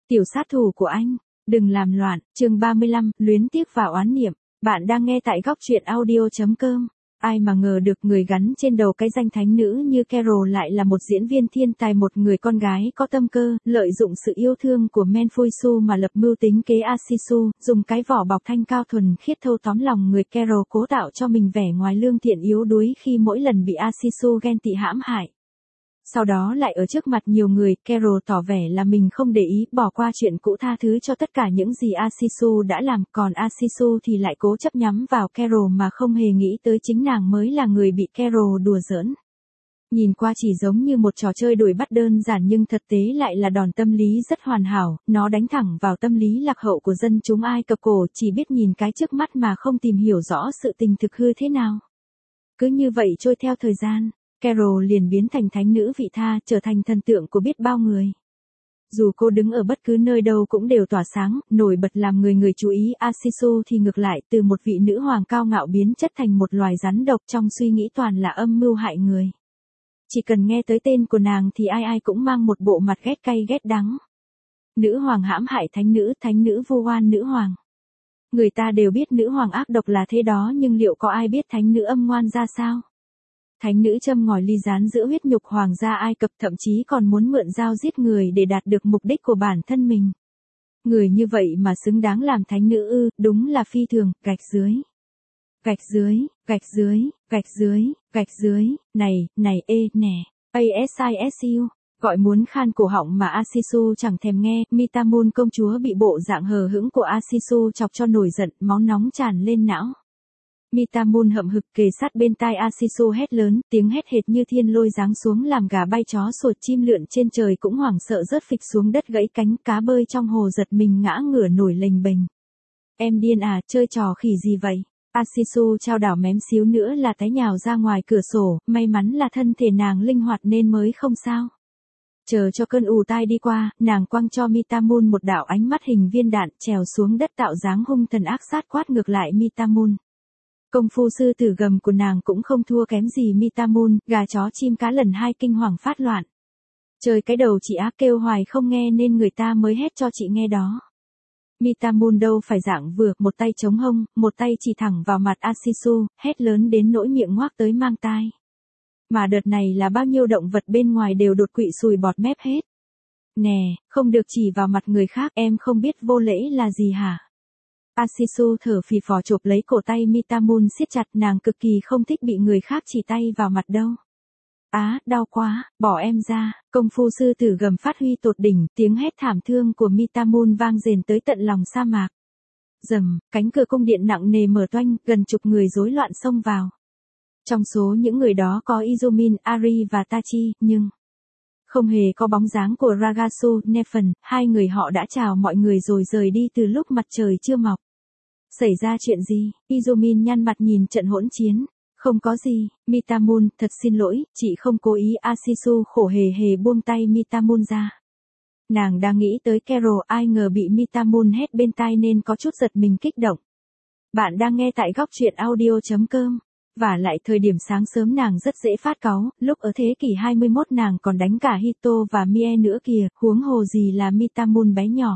Tiểu sát thủ của anh, đừng làm loạn, chương 35, luyến tiếc và oán niệm. Bạn đang nghe tại góc truyện audio.com. Ai mà ngờ được người gắn trên đầu cái danh thánh nữ như Carol lại là một diễn viên thiên tài, một người con gái có tâm cơ, lợi dụng sự yêu thương của Menfuisu mà lập mưu tính kế Asisu, dùng cái vỏ bọc thanh cao thuần khiết thâu tóm lòng người Carol, cố tạo cho mình vẻ ngoài lương thiện yếu đuối khi mỗi lần bị Asisu ghen tị hãm hại. Sau đó lại ở trước mặt nhiều người, Carol tỏ vẻ là mình không để ý, bỏ qua chuyện cũ, tha thứ cho tất cả những gì Asisu đã làm, còn Asisu thì lại cố chấp nhắm vào Carol mà không hề nghĩ tới chính nàng mới là người bị Carol đùa giỡn. Nhìn qua chỉ giống như một trò chơi đuổi bắt đơn giản nhưng thực tế lại là đòn tâm lý rất hoàn hảo, nó đánh thẳng vào tâm lý lạc hậu của dân chúng Ai Cập cổ, chỉ biết nhìn cái trước mắt mà không tìm hiểu rõ sự tình thực hư thế nào. Cứ như vậy trôi theo thời gian, Carol liền biến thành thánh nữ vị tha, trở thành thần tượng của biết bao người. Dù cô đứng ở bất cứ nơi đâu cũng đều tỏa sáng, nổi bật làm người chú ý. Asisu thì ngược lại, từ một vị nữ hoàng cao ngạo biến chất thành một loài rắn độc, trong suy nghĩ toàn là âm mưu hại người. Chỉ cần nghe tới tên của nàng thì ai cũng mang một bộ mặt ghét cay ghét đắng. Nữ hoàng hãm hại thánh nữ vu oan nữ hoàng. Người ta đều biết nữ hoàng ác độc là thế đó, nhưng liệu có ai biết thánh nữ âm ngoan ra sao? Thánh nữ châm ngòi ly gián giữa huyết nhục hoàng gia Ai Cập, thậm chí còn muốn mượn dao giết người để đạt được mục đích của bản thân mình. Người như vậy mà xứng đáng làm thánh nữ ư? Đúng là phi thường. Gạch dưới, này nè, ASISU, gọi muốn khan cổ họng mà Asisu chẳng thèm nghe. Mitamun công chúa bị bộ dạng hờ hững của Asisu chọc cho nổi giận, máu nóng tràn lên não. Mitamun hậm hực kề sát bên tai Asisu hét lớn, tiếng hét hệt như thiên lôi giáng xuống làm gà bay chó sủa, chim lượn trên trời cũng hoảng sợ rớt phịch xuống đất gãy cánh, cá bơi trong hồ giật mình ngã ngửa nổi lềnh bềnh. Em điên à, chơi trò khỉ gì vậy? Asisu chao đảo mém xíu nữa là té nhào ra ngoài cửa sổ, may mắn là thân thể nàng linh hoạt nên mới không sao. Chờ cho cơn ù tai đi qua, nàng quăng cho Mitamun một đạo ánh mắt hình viên đạn, trèo xuống đất tạo dáng hung thần ác sát quát ngược lại Mitamun. Công phu sư tử gầm của nàng cũng không thua kém gì Mitamun, gà chó chim cá lần hai kinh hoàng phát loạn. Trời cái đầu chị á, kêu hoài không nghe nên người ta mới hét cho chị nghe đó. Mitamun đâu phải dạng vừa, một tay chống hông, một tay chỉ thẳng vào mặt Asisu, hét lớn đến nỗi miệng ngoác tới mang tai. Mà đợt này là bao nhiêu động vật bên ngoài đều đột quỵ sùi bọt mép hết. Nè, không được chỉ vào mặt người khác, em không biết vô lễ là gì hả? Asisu thở phì phò chộp lấy cổ tay Mitamun siết chặt, nàng cực kỳ không thích bị người khác chỉ tay vào mặt đâu. Á, đau quá, bỏ em ra. Công phu sư tử gầm phát huy tột đỉnh, tiếng hét thảm thương của Mitamun vang rền tới tận lòng sa mạc. Rầm, cánh cửa cung điện nặng nề mở toanh, gần chục người rối loạn xông vào. Trong số những người đó có Izumin, Ari và Tachi, nhưng không hề có bóng dáng của Ragasu, Nephen. Hai người họ đã chào mọi người rồi rời đi từ lúc mặt trời chưa mọc. Xảy ra chuyện gì? Izumin nhăn mặt nhìn trận hỗn chiến. Không có gì, Mitamun, thật xin lỗi, chị không cố ý. Asisu khổ hề hề buông tay Mitamun ra. Nàng đang nghĩ tới Carol, ai ngờ bị Mitamun hét bên tai nên có chút giật mình kích động. Bạn đang nghe tại góc truyện audio.com. Và lại thời điểm sáng sớm nàng rất dễ phát cáu, lúc ở thế kỷ 21 nàng còn đánh cả Hito và Mie nữa kìa, huống hồ gì là Mitamun bé nhỏ.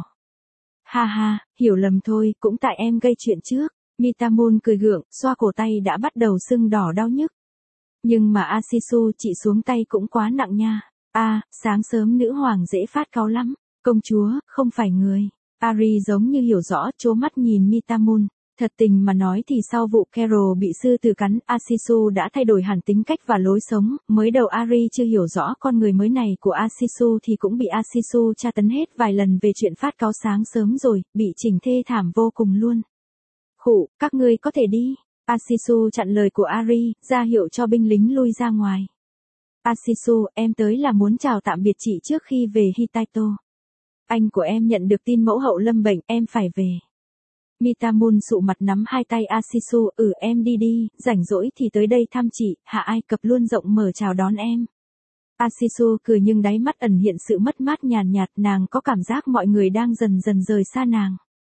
Ha ha, hiểu lầm thôi, cũng tại em gây chuyện trước. Mitamun cười gượng, xoa cổ tay đã bắt đầu sưng đỏ đau nhức. Nhưng mà Asisu, chị xuống tay cũng quá nặng nha. Sáng sớm nữ hoàng dễ phát cáu lắm. Công chúa, không phải người. Ari giống như hiểu rõ, trố mắt nhìn Mitamun. Thật tình mà nói thì sau vụ Carol bị sư tử cắn, Asisu đã thay đổi hẳn tính cách và lối sống. Mới đầu Ari chưa hiểu rõ con người mới này của Asisu thì cũng bị Asisu tra tấn hết vài lần về chuyện phát cáu sáng sớm rồi, bị chỉnh thê thảm vô cùng luôn. Khụ, các ngươi có thể đi. Asisu chặn lời của Ari, ra hiệu cho binh lính lui ra ngoài. Asisu, em tới là muốn chào tạm biệt chị trước khi về Hittito. Anh của em nhận được tin mẫu hậu lâm bệnh, em phải về. Mitamun sụ mặt nắm hai tay Asisu, em đi, rảnh rỗi thì tới đây thăm chị, hạ Ai Cập luôn rộng mở chào đón em. Asisu cười nhưng đáy mắt ẩn hiện sự mất mát nhàn nhạt, nàng có cảm giác mọi người đang dần dần rời xa nàng.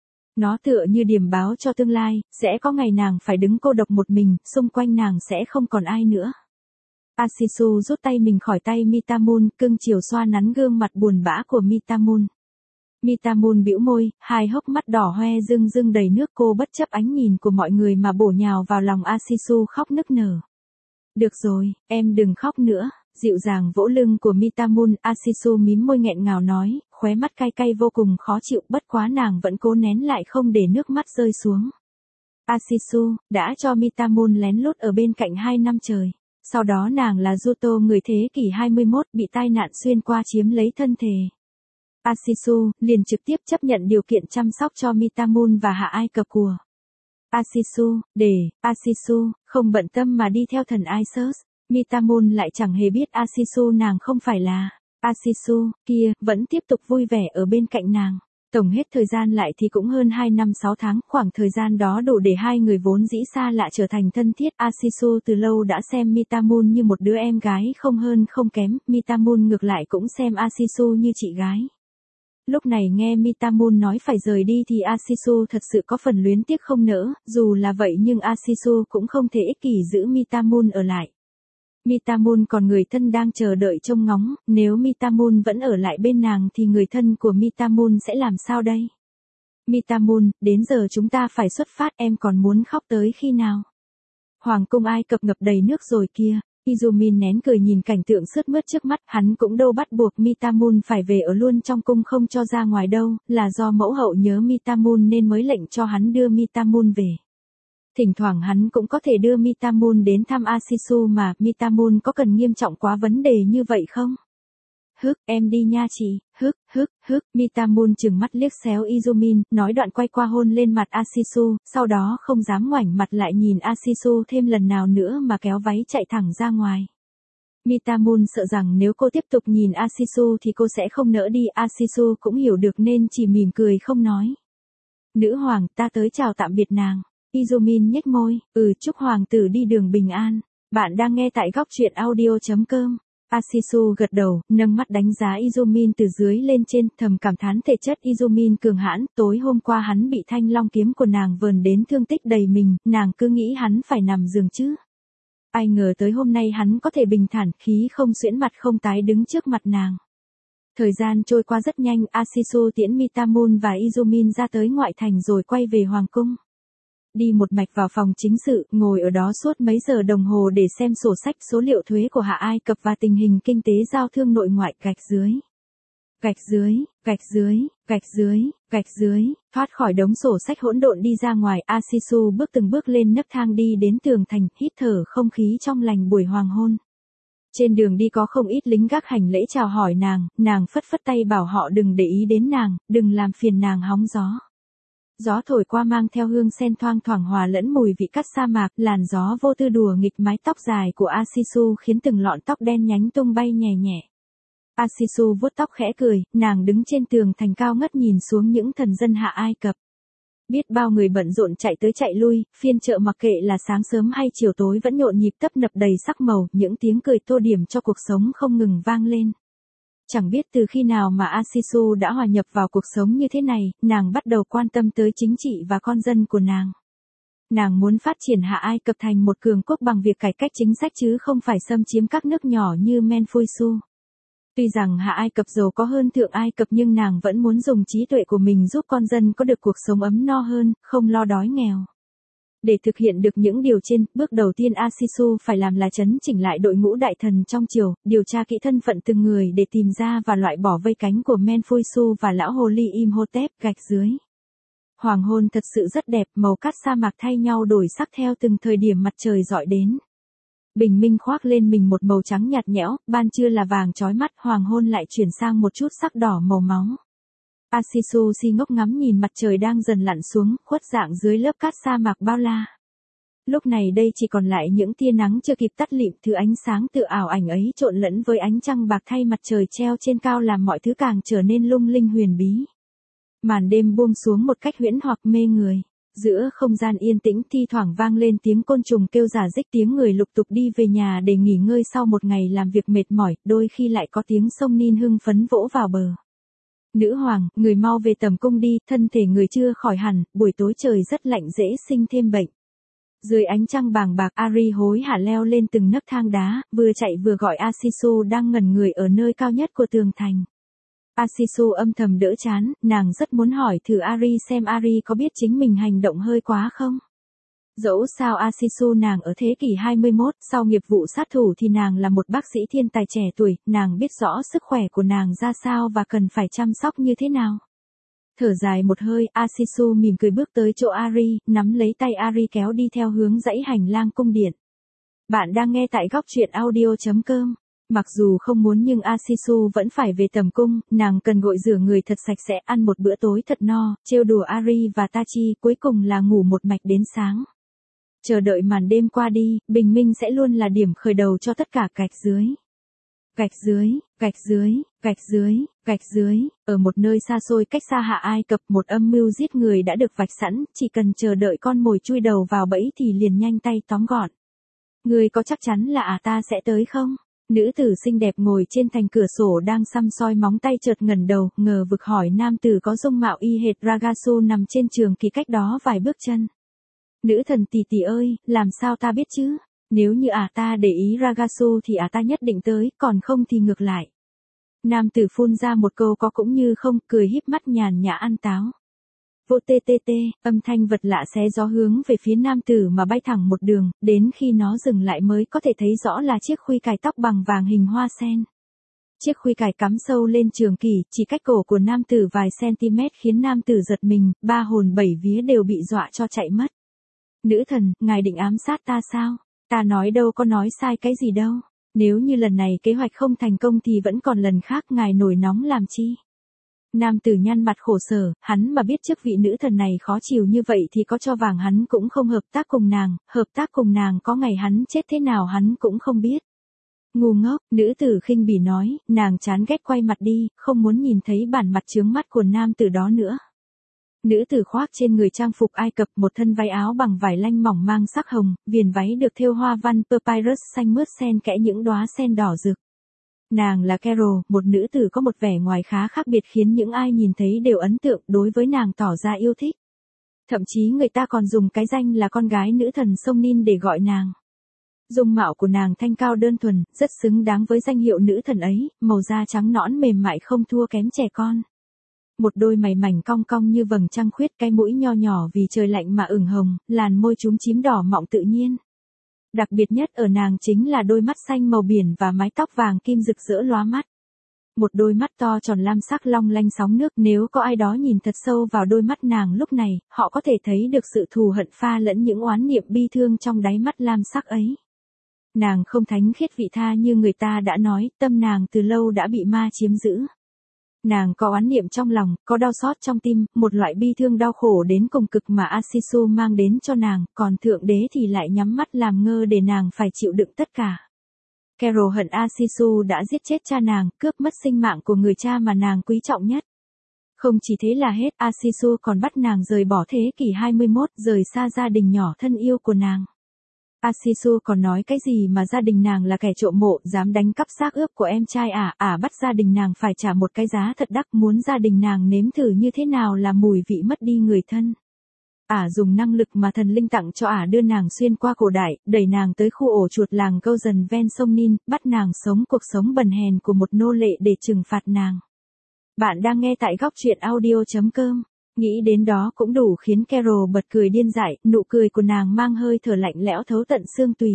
Nó tựa như điềm báo cho tương lai, sẽ có ngày nàng phải đứng cô độc một mình, xung quanh nàng sẽ không còn ai nữa. Asisu rút tay mình khỏi tay Mitamun, cưng chiều xoa nắn gương mặt buồn bã của Mitamun. Mitamun bĩu môi, hai hốc mắt đỏ hoe rưng rưng đầy nước, cô bất chấp ánh nhìn của mọi người mà bổ nhào vào lòng Asisu khóc nức nở. Được rồi, em đừng khóc nữa, dịu dàng vỗ lưng của Mitamun, Asisu mím môi nghẹn ngào nói, khóe mắt cay cay vô cùng khó chịu, bất quá nàng vẫn cố nén lại không để nước mắt rơi xuống. Asisu đã cho Mitamun lén lút ở bên cạnh 2 năm trời. Sau đó nàng là Yuto người thế kỷ 21 bị tai nạn xuyên qua chiếm lấy thân thể. Asisu liền trực tiếp chấp nhận điều kiện chăm sóc cho Mitamun và Hạ Ai Cập của Asisu, để Asisu không bận tâm mà đi theo thần Isis. Mitamun lại chẳng hề biết Asisu nàng không phải là Asisu kia, vẫn tiếp tục vui vẻ ở bên cạnh nàng. Tổng hết thời gian lại thì cũng hơn 2 năm 6 tháng, khoảng thời gian đó đủ để hai người vốn dĩ xa lạ trở thành thân thiết. Asisu từ lâu đã xem Mitamun như một đứa em gái không hơn không kém, Mitamun ngược lại cũng xem Asisu như chị gái. Lúc này nghe Mitamun nói phải rời đi thì Asisu thật sự có phần luyến tiếc không nỡ, dù là vậy nhưng Asisu cũng không thể ích kỷ giữ Mitamun ở lại. Mitamun còn người thân đang chờ đợi trông ngóng, nếu Mitamun vẫn ở lại bên nàng thì người thân của Mitamun sẽ làm sao đây? Mitamun, đến giờ chúng ta phải xuất phát, em còn muốn khóc tới khi nào? Hoàng cung Ai Cập ngập đầy nước rồi kia. Izumin nén cười nhìn cảnh tượng sướt mướt trước mắt, hắn cũng đâu bắt buộc Mitamun phải về ở luôn trong cung không cho ra ngoài đâu, là do mẫu hậu nhớ Mitamun nên mới lệnh cho hắn đưa Mitamun về. Thỉnh thoảng hắn cũng có thể đưa Mitamun đến thăm Asisu mà, Mitamun có cần nghiêm trọng quá vấn đề như vậy không? Em đi nha chị, Mitamun chừng mắt liếc xéo Izumin, nói đoạn quay qua hôn lên mặt Asisu, sau đó không dám ngoảnh mặt lại nhìn Asisu thêm lần nào nữa mà kéo váy chạy thẳng ra ngoài. Mitamun sợ rằng nếu cô tiếp tục nhìn Asisu thì cô sẽ không nỡ đi, Asisu cũng hiểu được nên chỉ mỉm cười không nói. Nữ hoàng, ta tới chào tạm biệt nàng. Izumin nhếch môi, chúc hoàng tử đi đường bình an. Bạn đang nghe tại góc truyện audio.com. Asisu gật đầu, nâng mắt đánh giá Izumin từ dưới lên trên, thầm cảm thán thể chất Izumin cường hãn. Tối hôm qua hắn bị thanh long kiếm của nàng vờn đến thương tích đầy mình, nàng cứ nghĩ hắn phải nằm giường chứ. Ai ngờ tới hôm nay hắn có thể bình thản, khí không xuyễn mặt không tái đứng trước mặt nàng. Thời gian trôi qua rất nhanh, Asisu tiễn Mitamun và Izumin ra tới ngoại thành rồi quay về hoàng cung. Đi một mạch vào phòng chính sự, ngồi ở đó suốt mấy giờ đồng hồ để xem sổ sách số liệu thuế của Hạ Ai Cập và tình hình kinh tế giao thương nội ngoại. Gạch dưới, thoát khỏi đống sổ sách hỗn độn đi ra ngoài, Asisu bước từng bước lên nấc thang đi đến tường thành, hít thở không khí trong lành buổi hoàng hôn. Trên đường đi có không ít lính gác hành lễ chào hỏi nàng phất phất tay bảo họ đừng để ý đến nàng, đừng làm phiền nàng hóng gió. Gió thổi qua mang theo hương sen thoang thoảng hòa lẫn mùi vị cát sa mạc, làn gió vô tư đùa nghịch mái tóc dài của Asisu khiến từng lọn tóc đen nhánh tung bay nhẹ nhẹ. Asisu vuốt tóc khẽ cười, nàng đứng trên tường thành cao ngất nhìn xuống những thần dân Hạ Ai Cập. Biết bao người bận rộn chạy tới chạy lui, phiên chợ mặc kệ là sáng sớm hay chiều tối vẫn nhộn nhịp tấp nập đầy sắc màu, những tiếng cười tô điểm cho cuộc sống không ngừng vang lên. Chẳng biết từ khi nào mà Asisu đã hòa nhập vào cuộc sống như thế này, nàng bắt đầu quan tâm tới chính trị và con dân của nàng. Nàng muốn phát triển Hạ Ai Cập thành một cường quốc bằng việc cải cách chính sách chứ không phải xâm chiếm các nước nhỏ như Menfuisu. Tuy rằng Hạ Ai Cập giàu có hơn Thượng Ai Cập nhưng nàng vẫn muốn dùng trí tuệ của mình giúp con dân có được cuộc sống ấm no hơn, không lo đói nghèo. Để thực hiện được những điều trên, bước đầu tiên Asisu phải làm là chấn chỉnh lại đội ngũ đại thần trong triều, điều tra kỹ thân phận từng người để tìm ra và loại bỏ vây cánh của Menfuisu và lão hồ ly Imhotep. Gạch dưới. Hoàng hôn thật sự rất đẹp, màu cát sa mạc thay nhau đổi sắc theo từng thời điểm mặt trời rọi đến. Bình minh khoác lên mình một màu trắng nhạt nhẽo, ban trưa là vàng chói mắt, hoàng hôn lại chuyển sang một chút sắc đỏ màu máu. Asisu si ngốc ngắm nhìn mặt trời đang dần lặn xuống, khuất dạng dưới lớp cát sa mạc bao la. Lúc này đây chỉ còn lại những tia nắng chưa kịp tắt lịm, thứ ánh sáng tự ảo ảnh ấy trộn lẫn với ánh trăng bạc thay mặt trời treo trên cao làm mọi thứ càng trở nên lung linh huyền bí. Màn đêm buông xuống một cách huyễn hoặc mê người. Giữa không gian yên tĩnh thi thoảng vang lên tiếng côn trùng kêu rả rích, tiếng người lục tục đi về nhà để nghỉ ngơi sau một ngày làm việc mệt mỏi, đôi khi lại có tiếng sông Nin hưng phấn vỗ vào bờ. Nữ hoàng, người mau về tầm cung đi, thân thể người chưa khỏi hẳn, buổi tối trời rất lạnh dễ sinh thêm bệnh. Dưới ánh trăng bàng bạc, Ari hối hả leo lên từng nấc thang đá, vừa chạy vừa gọi Asisu đang ngẩn người ở nơi cao nhất của tường thành. Asisu âm thầm đỡ chán, nàng rất muốn hỏi thử Ari xem Ari có biết chính mình hành động hơi quá không. Dẫu sao Asisu nàng ở thế kỷ 21, sau nghiệp vụ sát thủ thì nàng là một bác sĩ thiên tài trẻ tuổi, nàng biết rõ sức khỏe của nàng ra sao và cần phải chăm sóc như thế nào. Thở dài một hơi, Asisu mỉm cười bước tới chỗ Ari, nắm lấy tay Ari kéo đi theo hướng dãy hành lang cung điện. Bạn đang nghe tại góc truyện audio.com. Mặc dù không muốn nhưng Asisu vẫn phải về tầm cung, nàng cần gội rửa người thật sạch sẽ, ăn một bữa tối thật no, trêu đùa Ari và Tachi, cuối cùng là ngủ một mạch đến sáng. Chờ đợi màn đêm qua đi, bình minh sẽ luôn là điểm khởi đầu cho tất cả gạch dưới. Gạch dưới, gạch dưới, gạch dưới, gạch dưới, ở một nơi xa xôi cách xa Hạ Ai Cập, một âm mưu giết người đã được vạch sẵn, chỉ cần chờ đợi con mồi chui đầu vào bẫy thì liền nhanh tay tóm gọn. Ngươi có chắc chắn là ta sẽ tới không? Nữ tử xinh đẹp ngồi trên thành cửa sổ đang săm soi móng tay chợt ngẩng đầu, ngờ vực hỏi nam tử có dung mạo y hệt Ragasu nằm trên trường kỳ cách đó vài bước chân. Nữ thần tỷ tỷ ơi, làm sao ta biết chứ? Nếu như ta để ý Ragasu thì ta nhất định tới, còn không thì ngược lại. Nam tử phun ra một câu có cũng như không, cười híp mắt nhàn nhã ăn táo. Vô tê tê tê, âm thanh vật lạ xé gió hướng về phía nam tử mà bay thẳng một đường, đến khi nó dừng lại mới có thể thấy rõ là chiếc khuy cài tóc bằng vàng hình hoa sen. Chiếc khuy cài cắm sâu lên trường kỷ, chỉ cách cổ của nam tử vài cm khiến nam tử giật mình, ba hồn bảy vía đều bị dọa cho chạy mất. Nữ thần, ngài định ám sát ta sao? Ta nói đâu có nói sai cái gì đâu. Nếu như lần này kế hoạch không thành công thì vẫn còn lần khác, ngài nổi nóng làm chi? Nam tử nhăn mặt khổ sở, hắn mà biết trước vị nữ thần này khó chịu như vậy thì có cho vàng hắn cũng không hợp tác cùng nàng có ngày hắn chết thế nào hắn cũng không biết. Ngu ngốc, nữ tử khinh bỉ nói, nàng chán ghét quay mặt đi, không muốn nhìn thấy bản mặt chướng mắt của nam tử đó nữa. Nữ tử khoác trên người trang phục Ai Cập, một thân váy áo bằng vải lanh mỏng mang sắc hồng, viền váy được thêu hoa văn papyrus xanh mướt xen kẽ những đóa sen đỏ rực. Nàng là Carol, một nữ tử có một vẻ ngoài khá khác biệt khiến những ai nhìn thấy đều ấn tượng, đối với nàng tỏ ra yêu thích. Thậm chí người ta còn dùng cái danh là con gái nữ thần sông Nin để gọi nàng. Dung mạo của nàng thanh cao đơn thuần, rất xứng đáng với danh hiệu nữ thần ấy, màu da trắng nõn mềm mại không thua kém trẻ con. Một đôi mày mảnh cong cong như vầng trăng khuyết, cái mũi nho nhỏ vì trời lạnh mà ửng hồng, làn môi chúm chím đỏ mọng tự nhiên. Đặc biệt nhất ở nàng chính là đôi mắt xanh màu biển và mái tóc vàng kim rực rỡ lóa mắt. Một đôi mắt to tròn lam sắc long lanh sóng nước, nếu có ai đó nhìn thật sâu vào đôi mắt nàng lúc này, họ có thể thấy được sự thù hận pha lẫn những oán niệm bi thương trong đáy mắt lam sắc ấy. Nàng không thánh khiết vị tha như người ta đã nói, tâm nàng từ lâu đã bị ma chiếm giữ. Nàng có oán niệm trong lòng, có đau xót trong tim, một loại bi thương đau khổ đến cùng cực mà Asisu mang đến cho nàng, còn Thượng Đế thì lại nhắm mắt làm ngơ để nàng phải chịu đựng tất cả. Carol hận Asisu đã giết chết cha nàng, cướp mất sinh mạng của người cha mà nàng quý trọng nhất. Không chỉ thế là hết, Asisu còn bắt nàng rời bỏ thế kỷ 21, rời xa gia đình nhỏ thân yêu của nàng. Asisu còn nói cái gì mà gia đình nàng là kẻ trộm mộ, dám đánh cắp xác ướp của em trai bắt gia đình nàng phải trả một cái giá thật đắt, muốn gia đình nàng nếm thử như thế nào là mùi vị mất đi người thân. Dùng năng lực mà thần linh tặng cho đưa nàng xuyên qua cổ đại, đẩy nàng tới khu ổ chuột làng câu dần ven sông Nin, bắt nàng sống cuộc sống bần hèn của một nô lệ để trừng phạt nàng. Bạn đang nghe tại góc truyện audio.com. Nghĩ đến đó cũng đủ khiến Carol bật cười điên dại, nụ cười của nàng mang hơi thở lạnh lẽo thấu tận xương tùy.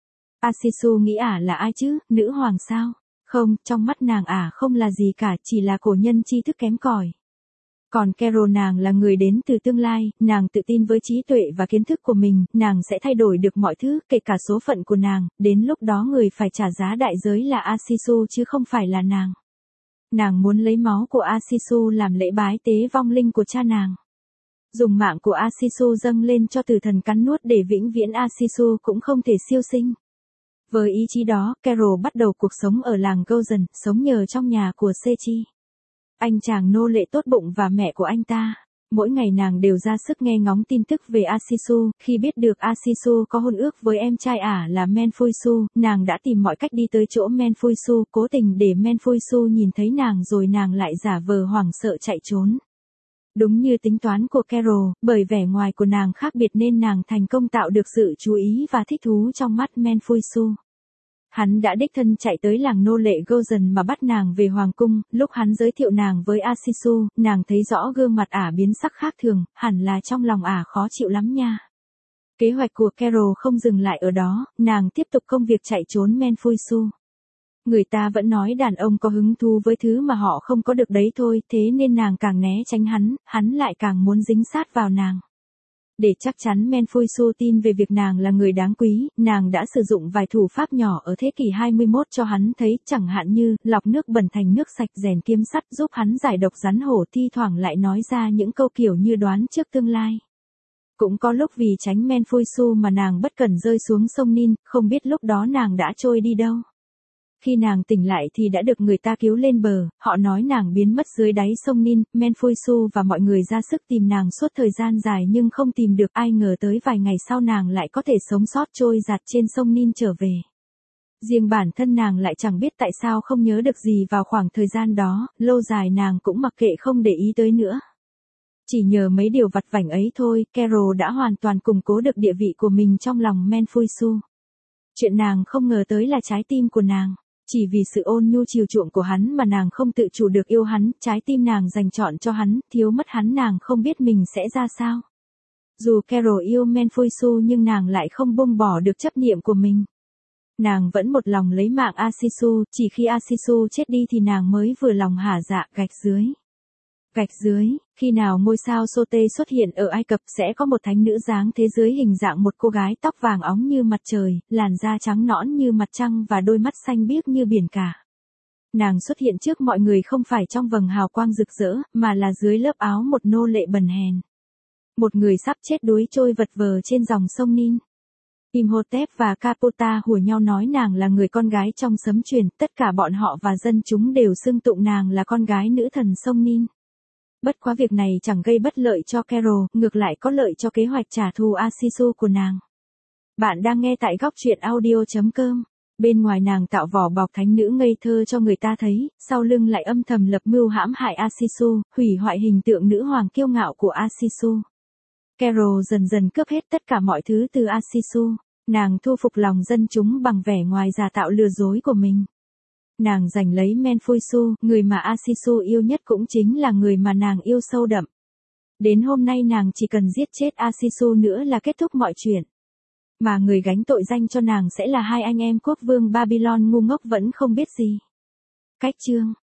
Asisu nghĩ là ai chứ, nữ hoàng sao? Không, trong mắt nàng không là gì cả, chỉ là cổ nhân tri thức kém cỏi. Còn Carol nàng là người đến từ tương lai, nàng tự tin với trí tuệ và kiến thức của mình, nàng sẽ thay đổi được mọi thứ, kể cả số phận của nàng, đến lúc đó người phải trả giá đại giới là Asisu chứ không phải là nàng. Nàng muốn lấy máu của Asisu làm lễ bái tế vong linh của cha nàng. Dùng mạng của Asisu dâng lên cho tử thần cắn nuốt để vĩnh viễn Asisu cũng không thể siêu sinh. Với ý chí đó, Carol bắt đầu cuộc sống ở làng Golden, sống nhờ trong nhà của Sechi. Anh chàng nô lệ tốt bụng và mẹ của anh ta. Mỗi ngày nàng đều ra sức nghe ngóng tin tức về Asisu, khi biết được Asisu có hôn ước với em trai là Menfuisu, nàng đã tìm mọi cách đi tới chỗ Menfuisu, cố tình để Menfuisu nhìn thấy nàng rồi nàng lại giả vờ hoảng sợ chạy trốn. Đúng như tính toán của Carol, bởi vẻ ngoài của nàng khác biệt nên nàng thành công tạo được sự chú ý và thích thú trong mắt Menfuisu. Hắn đã đích thân chạy tới làng nô lệ Golden mà bắt nàng về hoàng cung, lúc hắn giới thiệu nàng với Asisu, nàng thấy rõ gương mặt ả biến sắc khác thường, hẳn là trong lòng ả khó chịu lắm nha. Kế hoạch của Carol không dừng lại ở đó, nàng tiếp tục công việc chạy trốn Menfuisu. Người ta vẫn nói đàn ông có hứng thú với thứ mà họ không có được đấy thôi, thế nên nàng càng né tránh hắn lại càng muốn dính sát vào nàng. Để chắc chắn Menfuisu tin về việc nàng là người đáng quý, nàng đã sử dụng vài thủ pháp nhỏ ở thế kỷ 21 cho hắn thấy, chẳng hạn như, lọc nước bẩn thành nước sạch, rèn kiếm sắt giúp hắn giải độc rắn hổ, thi thoảng lại nói ra những câu kiểu như đoán trước tương lai. Cũng có lúc vì tránh Menfuisu mà nàng bất cẩn rơi xuống sông Nin, không biết lúc đó nàng đã trôi đi đâu. Khi nàng tỉnh lại thì đã được người ta cứu lên bờ, họ nói nàng biến mất dưới đáy sông Nin, Menfuisu và mọi người ra sức tìm nàng suốt thời gian dài nhưng không tìm được, ai ngờ tới vài ngày sau nàng lại có thể sống sót trôi giạt trên sông Nin trở về. Riêng bản thân nàng lại chẳng biết tại sao không nhớ được gì vào khoảng thời gian đó, lâu dài nàng cũng mặc kệ không để ý tới nữa. Chỉ nhờ mấy điều vặt vảnh ấy thôi, Carol đã hoàn toàn củng cố được địa vị của mình trong lòng Menfuisu. Chuyện nàng không ngờ tới là trái tim của nàng. Chỉ vì sự ôn nhu chiều chuộng của hắn mà nàng không tự chủ được yêu hắn, trái tim nàng dành trọn cho hắn, thiếu mất hắn nàng không biết mình sẽ ra sao. Dù Carol yêu Menfuisu nhưng nàng lại không buông bỏ được chấp niệm của mình. Nàng vẫn một lòng lấy mạng Asisu, chỉ khi Asisu chết đi thì nàng mới vừa lòng hả dạ. Gạch dưới. Gạch dưới, khi nào ngôi sao Sote xuất hiện ở Ai Cập sẽ có một thánh nữ dáng thế dưới hình dạng một cô gái tóc vàng óng như mặt trời, làn da trắng nõn như mặt trăng và đôi mắt xanh biếc như biển cả. Nàng xuất hiện trước mọi người không phải trong vầng hào quang rực rỡ, mà là dưới lớp áo một nô lệ bần hèn. Một người sắp chết đuối trôi vật vờ trên dòng sông Nin. Imhotep và Kapota hùa nhau nói nàng là người con gái trong sấm truyền, tất cả bọn họ và dân chúng đều xưng tụng nàng là con gái nữ thần sông Nin. Bất quá việc này chẳng gây bất lợi cho Carol, ngược lại có lợi cho kế hoạch trả thù Asisu của nàng. Bạn đang nghe tại góc truyện audio.com. Bên ngoài nàng tạo vỏ bọc thánh nữ ngây thơ cho người ta thấy, sau lưng lại âm thầm lập mưu hãm hại Asisu, hủy hoại hình tượng nữ hoàng kiêu ngạo của Asisu. Carol dần dần cướp hết tất cả mọi thứ từ Asisu. Nàng thu phục lòng dân chúng bằng vẻ ngoài giả tạo lừa dối của mình. Nàng giành lấy Menfuisu, người mà Asisu yêu nhất cũng chính là người mà nàng yêu sâu đậm. Đến hôm nay nàng chỉ cần giết chết Asisu nữa là kết thúc mọi chuyện. Mà người gánh tội danh cho nàng sẽ là hai anh em quốc vương Babylon ngu ngốc vẫn không biết gì. Cách chương